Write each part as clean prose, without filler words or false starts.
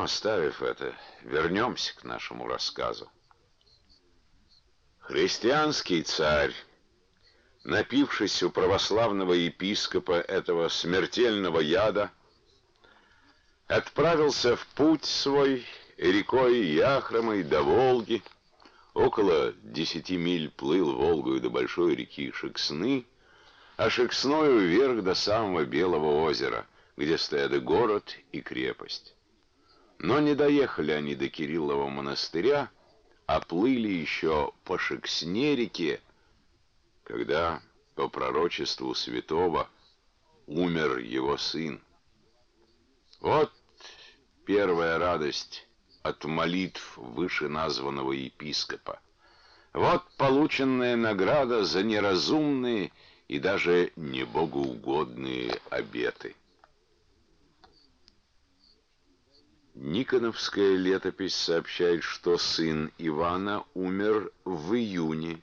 Но, оставив это, вернемся к нашему рассказу. Христианский царь, напившись у православного епископа этого смертельного яда, отправился в путь свой рекой Яхромой до Волги, около 10 миль плыл Волгою до большой реки Шексны, а Шексною вверх до самого Белого озера, где стоят и город, и крепость. Но не доехали они до Кириллова монастыря, а плыли еще по Шексне-реке, когда, по пророчеству святого, умер его сын. Вот первая радость от молитв вышеназванного епископа. Вот полученная награда за неразумные и даже небогоугодные обеты. Никоновская летопись сообщает, что сын Ивана умер в июне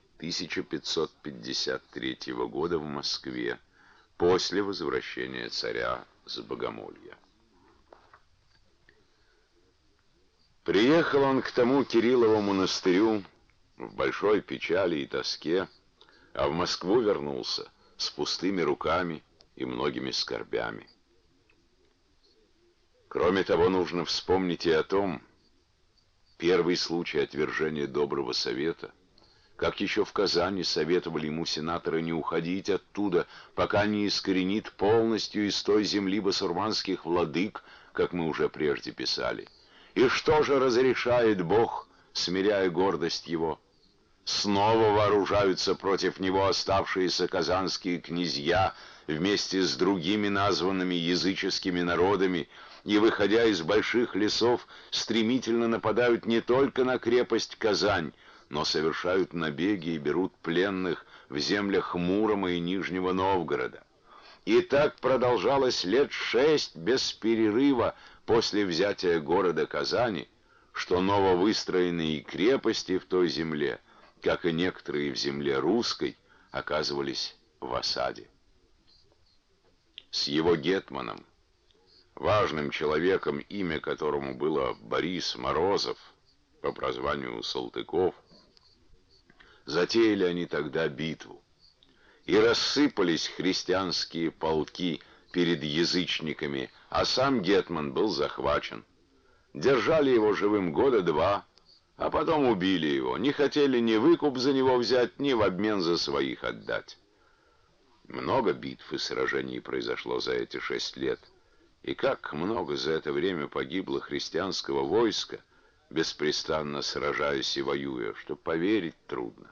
1553 года в Москве, после возвращения царя с Богомолья. Приехал он к тому Кириллову монастырю в большой печали и тоске, а в Москву вернулся с пустыми руками и многими скорбями. Кроме того, нужно вспомнить и о том, первый случай отвержения доброго совета, как еще в Казани советовали ему сенаторы не уходить оттуда, пока не искоренит полностью из той земли басурманских владык, как мы уже прежде писали. И что же разрешает Бог, смиряя гордость его? Снова вооружаются против него оставшиеся казанские князья вместе с другими названными языческими народами, и, выходя из больших лесов, стремительно нападают не только на крепость Казань, но совершают набеги и берут пленных в землях Мурома и Нижнего Новгорода. И так продолжалось 6 лет без перерыва после взятия города Казани, что нововыстроенные крепости в той земле, как и некоторые в земле русской, оказывались в осаде. С его гетманом, важным человеком, имя которому было Борис Морозов, по прозванию Салтыков, затеяли они тогда битву, и рассыпались христианские полки перед язычниками, а сам гетман был захвачен. Держали его живым 2 года, а потом убили его, не хотели ни выкуп за него взять, ни в обмен за своих отдать. Много битв и сражений произошло за эти 6 лет, и как много за это время погибло христианского войска, беспрестанно сражаясь и воюя, что поверить трудно.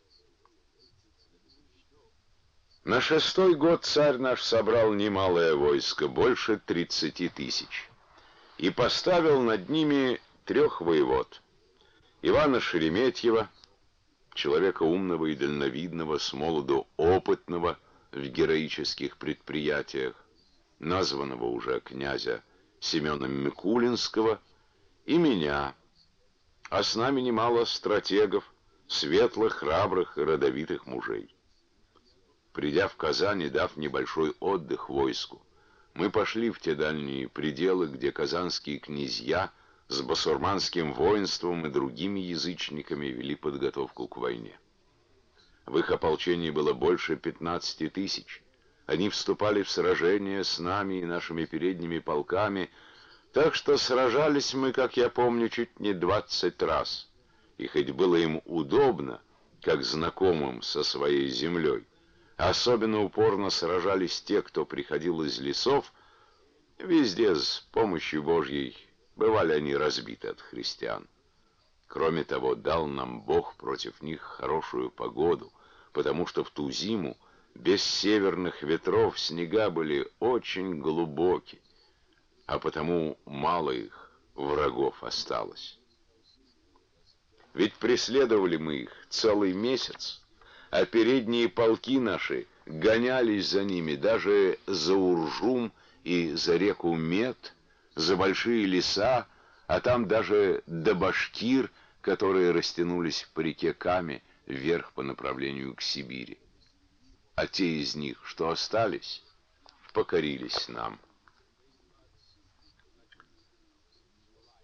На 6-й год царь наш собрал немалое войско, больше 30 тысяч, и поставил над ними 3 воевод: Ивана Шереметьева, человека умного и дальновидного, с молоду опытного в героических предприятиях, названного уже князя Семена Микулинского, и меня, а с нами немало стратегов, светлых, храбрых и родовитых мужей. Придя в Казань и дав небольшой отдых войску, мы пошли в те дальние пределы, где казанские князья с басурманским воинством и другими язычниками вели подготовку к войне. В их ополчении было больше 15 тысяч. Они вступали в сражения с нами и нашими передними полками, так что сражались мы, как я помню, чуть не 20 раз. И хоть было им удобно, как знакомым со своей землей, особенно упорно сражались те, кто приходил из лесов, везде с помощью Божьей бывали они разбиты от христиан. Кроме того, дал нам Бог против них хорошую погоду, потому что в ту зиму без северных ветров снега были очень глубоки, а потому мало их, врагов, осталось. Ведь преследовали мы их целый месяц, а передние полки наши гонялись за ними даже за Уржум и за реку Мед, за большие леса, а там даже до Башкир, которые растянулись по реке Каме вверх по направлению к Сибири. А те из них, что остались, покорились нам.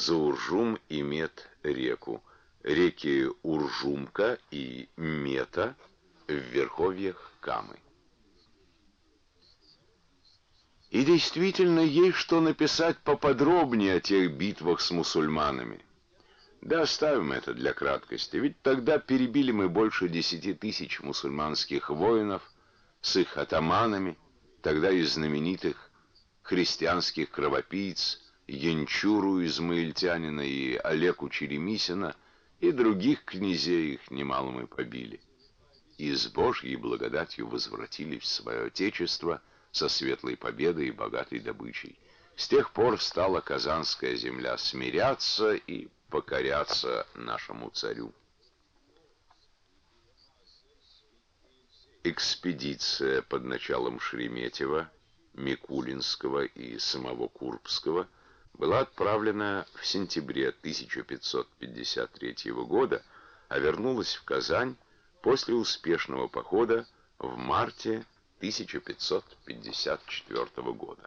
за Уржум и Мет реку, реки Уржумка и Мета в верховьях Камы. И действительно есть что написать поподробнее о тех битвах с мусульманами. Да оставим это для краткости, ведь тогда перебили мы больше 10 тысяч мусульманских воинов с их атаманами, тогда из знаменитых христианских кровопийц Янчуру Измаильтянина и Олеку Черемисина, и других князей их немало мы побили. И с Божьей благодатью возвратились в свое отечество со светлой победой и богатой добычей. С тех пор стала Казанская земля смиряться и покоряться нашему царю. Экспедиция под началом Шереметьева, Микулинского и самого Курбского была отправлена в сентябре 1553 года, а вернулась в Казань после успешного похода в марте 1554 года.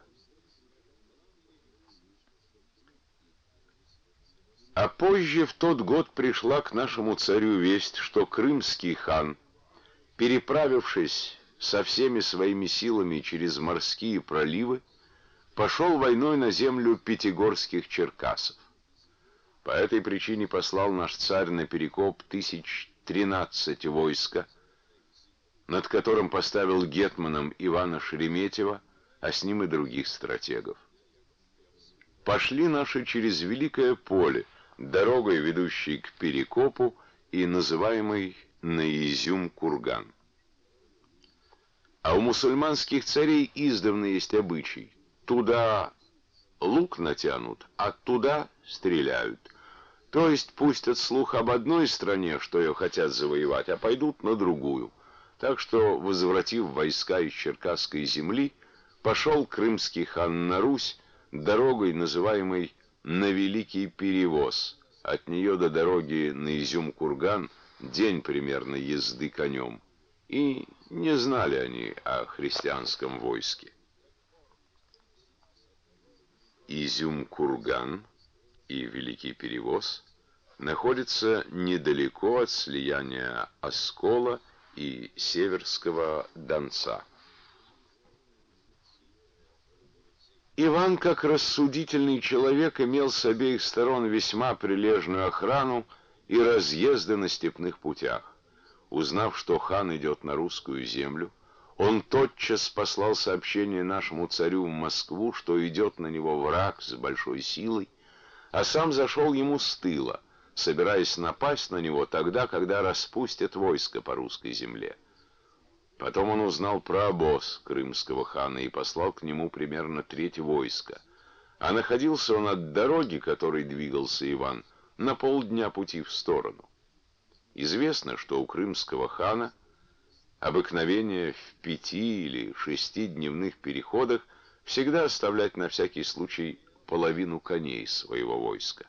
А позже в тот год пришла к нашему царю весть, что крымский хан, переправившись со всеми своими силами через морские проливы, пошел войной на землю пятигорских черкасов. По этой причине послал наш царь на перекоп 1013 войска, над которым поставил гетманом Ивана Шереметьева, а с ним и других стратегов. Пошли наши через Великое поле, дорогой, ведущей к Перекопу и называемой на Изюм-Курган. А у мусульманских царей издавна есть обычай: туда лук натянут, а туда стреляют. То есть пустят слух об одной стране, что ее хотят завоевать, а пойдут на другую. Так что, возвратив войска из Черкасской земли, пошел крымский хан на Русь дорогой, называемой на Великий Перевоз. От нее до дороги на Изюм-Курган день примерно езды конем. И не знали они о христианском войске. Изюм-Курган и Великий Перевоз находятся недалеко от слияния Оскола и Северского Донца. Иван, как рассудительный человек, имел с обеих сторон весьма прилежную охрану и разъезды на степных путях. Узнав, что хан идет на русскую землю, он тотчас послал сообщение нашему царю в Москву, что идет на него враг с большой силой, а сам зашел ему с тыла, собираясь напасть на него тогда, когда распустят войско по русской земле. Потом он узнал про обоз крымского хана и послал к нему примерно треть войска. А находился он от дороги, которой двигался Иван, на полдня пути в сторону. Известно, что у крымского хана обыкновение в 5 или 6-дневных переходах всегда оставлять на всякий случай половину коней своего войска.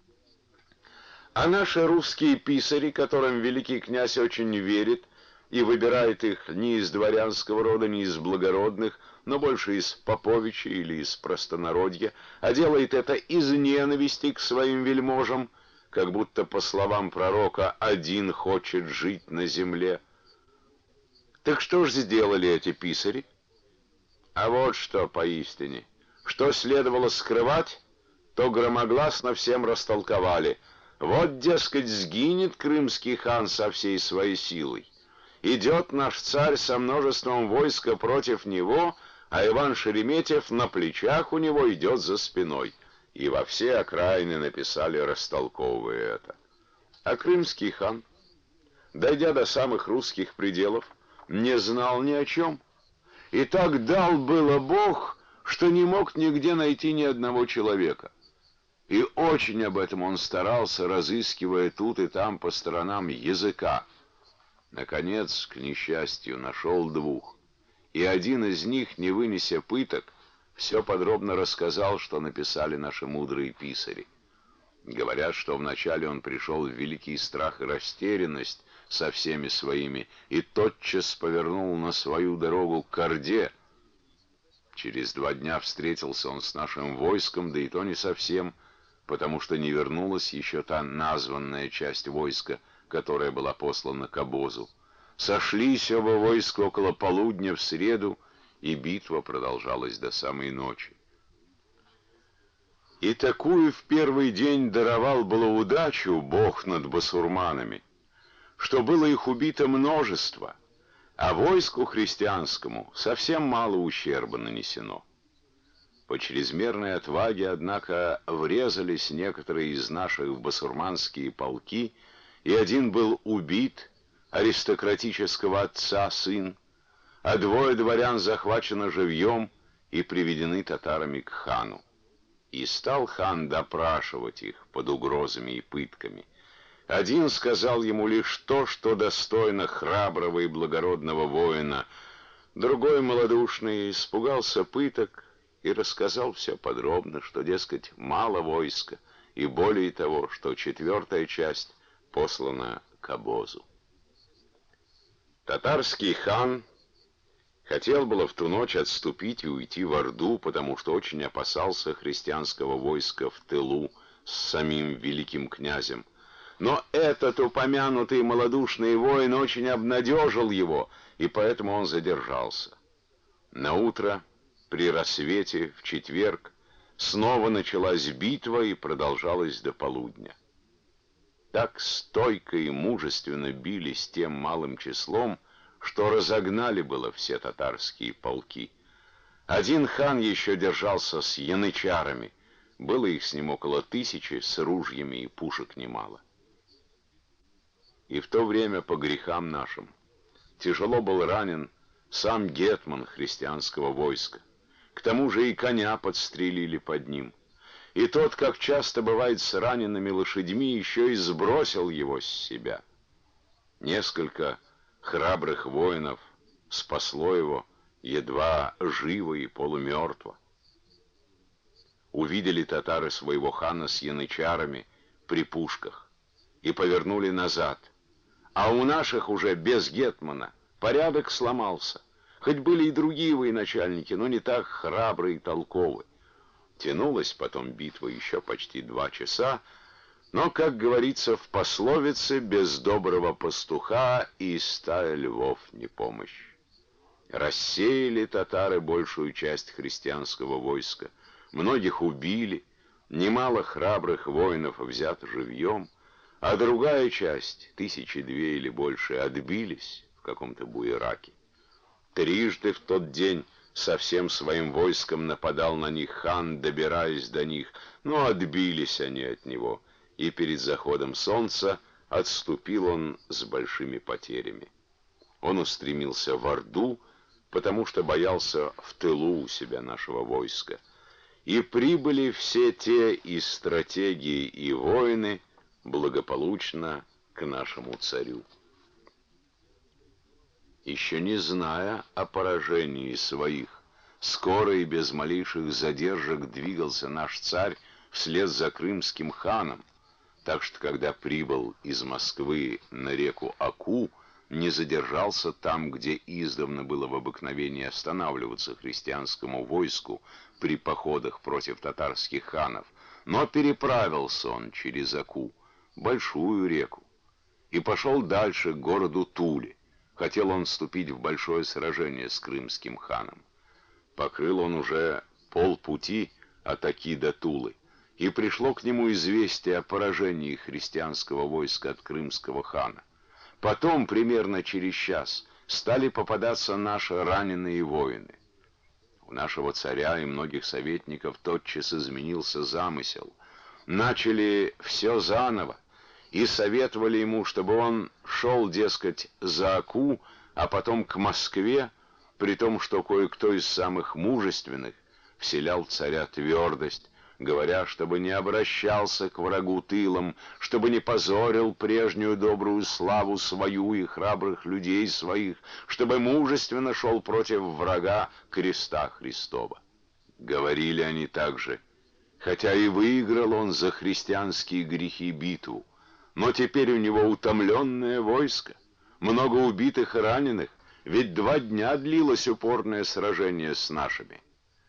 А наши русские писари, которым великий князь очень верит и выбирает их не из дворянского рода, не из благородных, но больше из поповичей или из простонародья, а делает это из ненависти к своим вельможам, как будто, по словам пророка, один хочет жить на земле. Так что ж сделали эти писари? А вот что поистине. Что следовало скрывать, то громогласно всем растолковали. Вот, дескать, сгинет крымский хан со всей своей силой. Идет наш царь со множеством войска против него, а Иван Шереметьев на плечах у него идет за спиной. И во все окраины написали, растолковывая это. А крымский хан, дойдя до самых русских пределов, не знал ни о чем. И так дал было Бог, что не мог нигде найти ни одного человека. И очень об этом он старался, разыскивая тут и там по сторонам языка. Наконец, к несчастью, нашел 2. И один из них, не вынеся пыток, все подробно рассказал, что написали наши мудрые писари. Говорят, что вначале он пришел в великий страх и растерянность со всеми своими и тотчас повернул на свою дорогу к Орде. Через 2 дня встретился он с нашим войском, да и то не совсем, потому что не вернулась еще та названная часть войска, которая была послана к обозу. Сошлись оба войска около полудня в среду, и битва продолжалась до самой ночи. И такую в первый день даровал было удачу Бог над басурманами, что было их убито множество, а войску христианскому совсем мало ущерба нанесено. По чрезмерной отваге, однако, врезались некоторые из наших в басурманские полки, и один был убит, аристократического отца сын, а двое дворян захвачено живьем и приведены татарами к хану. И стал хан допрашивать их под угрозами и пытками. Один сказал ему лишь то, что достойно храброго и благородного воина, другой малодушный испугался пыток и рассказал все подробно, что, дескать, мало войска, и более того, что 4-я часть послана к обозу. Татарский хан хотел было в ту ночь отступить и уйти в Орду, потому что очень опасался христианского войска в тылу с самим великим князем. Но этот упомянутый малодушный воин очень обнадежил его, и поэтому он задержался. Наутро, при рассвете, в четверг, снова началась битва и продолжалась до полудня. Так стойко и мужественно бились тем малым числом, что разогнали было все татарские полки. Один хан еще держался с янычарами, было их с ним около 1000, с ружьями и пушек немало. И в то время по грехам нашим тяжело был ранен сам гетман христианского войска. К тому же и коня подстрелили под ним. И тот, как часто бывает с ранеными лошадьми, еще и сбросил его с себя. Несколько храбрых воинов спасло его, едва живо и полумертво. Увидели татары своего хана с янычарами при пушках и повернули назад. А у наших уже без гетмана порядок сломался. Хоть были и другие военачальники, но не так храбрые и толковы. Тянулась потом битва еще почти 2 часа, но, как говорится в пословице, без доброго пастуха и стая львов не помощь. Рассеяли татары большую часть христианского войска, многих убили, немало храбрых воинов взято живьем, а другая часть, 1002 или больше, отбились в каком-то буераке. Трижды в тот день со всем своим войском нападал на них хан, добираясь до них, но отбились они от него, и перед заходом солнца отступил он с большими потерями. Он устремился в Орду, потому что боялся в тылу у себя нашего войска. И прибыли все те и стратегии, и воины благополучно к нашему царю. Еще не зная о поражении своих, скоро и без малейших задержек двигался наш царь вслед за крымским ханом, так что когда прибыл из Москвы на реку Аку, не задержался там, где издавна было в обыкновении останавливаться христианскому войску при походах против татарских ханов, но переправился он через Аку, большую реку, и пошел дальше к городу Туле. Хотел он вступить в большое сражение с крымским ханом. Покрыл он уже полпути от Аки до Тулы, и пришло к нему известие о поражении христианского войска от крымского хана. Потом, примерно через час, стали попадаться наши раненые воины. У нашего царя и многих советников тотчас изменился замысел. Начали все заново, и советовали ему, чтобы он шел, дескать, за Аку, а потом к Москве, при том, что кое-кто из самых мужественных вселял царя твердость, говоря, чтобы не обращался к врагу тылом, чтобы не позорил прежнюю добрую славу свою и храбрых людей своих, чтобы мужественно шел против врага креста Христова. Говорили они также, хотя и выиграл он за христианские грехи битву, но теперь у него утомленное войско, много убитых и раненых, ведь 2 дня длилось упорное сражение с нашими.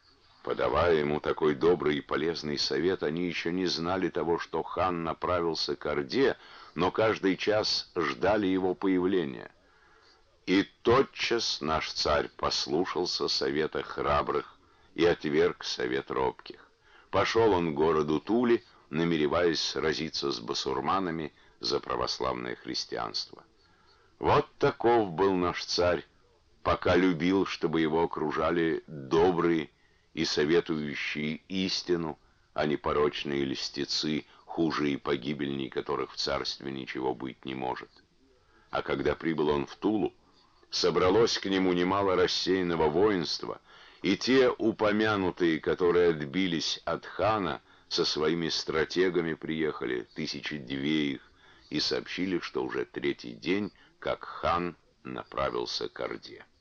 Подавая ему такой добрый и полезный совет, они еще не знали того, что хан направился к Орде, но каждый час ждали его появления. И тотчас наш царь послушался совета храбрых и отверг совет робких. Пошел он к городу Туле, намереваясь сразиться с басурманами за православное христианство. Вот таков был наш царь, пока любил, чтобы его окружали добрые и советующие истину, а не порочные льстецы, хуже и погибельней которых в царстве ничего быть не может. А когда прибыл он в Тулу, собралось к нему немало рассеянного воинства, и те упомянутые, которые отбились от хана, со своими стратегами приехали, 1002 их, и сообщили, что уже третий день, как хан направился к Орде.